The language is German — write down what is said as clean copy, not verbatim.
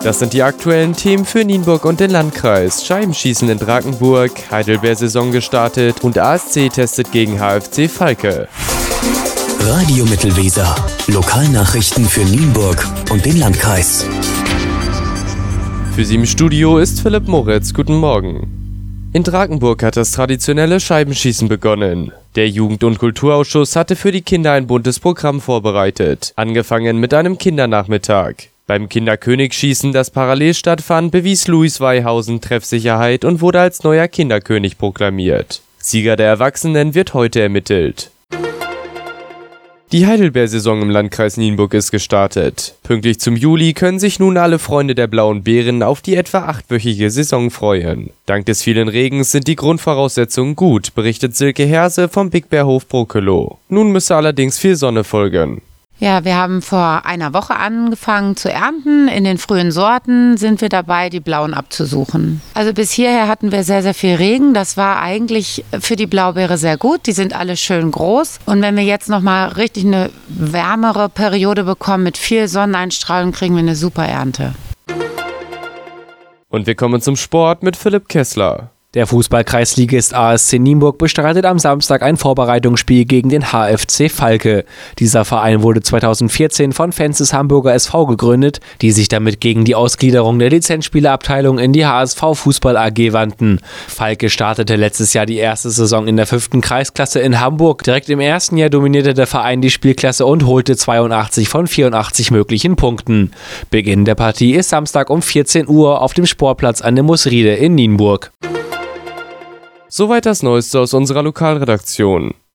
Das sind die aktuellen Themen für Nienburg und den Landkreis. Scheibenschießen in Drakenburg, Heidelbeer-Saison gestartet und ASC testet gegen HFC Falke. Radio Mittelweser. Lokalnachrichten für Nienburg und den Landkreis. Für Sie im Studio ist Philipp Moritz. Guten Morgen. In Drakenburg hat das traditionelle Scheibenschießen begonnen. Der Jugend- und Kulturausschuss hatte für die Kinder ein buntes Programm vorbereitet, angefangen mit einem Kindernachmittag. Beim Kinderkönigschießen, das parallel stattfand, bewies Louis Weihausen Treffsicherheit und wurde als neuer Kinderkönig proklamiert. Sieger der Erwachsenen wird heute ermittelt. Die Heidelbeer-Saison im Landkreis Nienburg ist gestartet. Pünktlich zum Juli können sich nun alle Freunde der Blauen Bären auf die etwa 8-wöchige Saison freuen. Dank des vielen Regens sind die Grundvoraussetzungen gut, berichtet Silke Herse vom Big Bear Hof Brokelow. Nun müsse allerdings viel Sonne folgen. Ja, wir haben vor einer Woche angefangen zu ernten. In den frühen Sorten sind wir dabei, die Blauen abzusuchen. Also bis hierher hatten wir sehr, sehr viel Regen. Das war eigentlich für die Blaubeere sehr gut. Die sind alle schön groß. Und wenn wir jetzt nochmal richtig eine wärmere Periode bekommen mit viel Sonneneinstrahlung, kriegen wir eine super Ernte. Und wir kommen zum Sport mit Philipp Kessler. Der Fußball-Kreisligist ASC Nienburg bestreitet am Samstag ein Vorbereitungsspiel gegen den HFC Falke. Dieser Verein wurde 2014 von Fans des Hamburger SV gegründet, die sich damit gegen die Ausgliederung der Lizenzspielerabteilung in die HSV Fußball AG wandten. Falke startete letztes Jahr die erste Saison in der 5. Kreisklasse in Hamburg. Direkt im ersten Jahr dominierte der Verein die Spielklasse und holte 82 von 84 möglichen Punkten. Beginn der Partie ist Samstag um 14 Uhr auf dem Sportplatz an der Musriede in Nienburg. Soweit das Neueste aus unserer Lokalredaktion.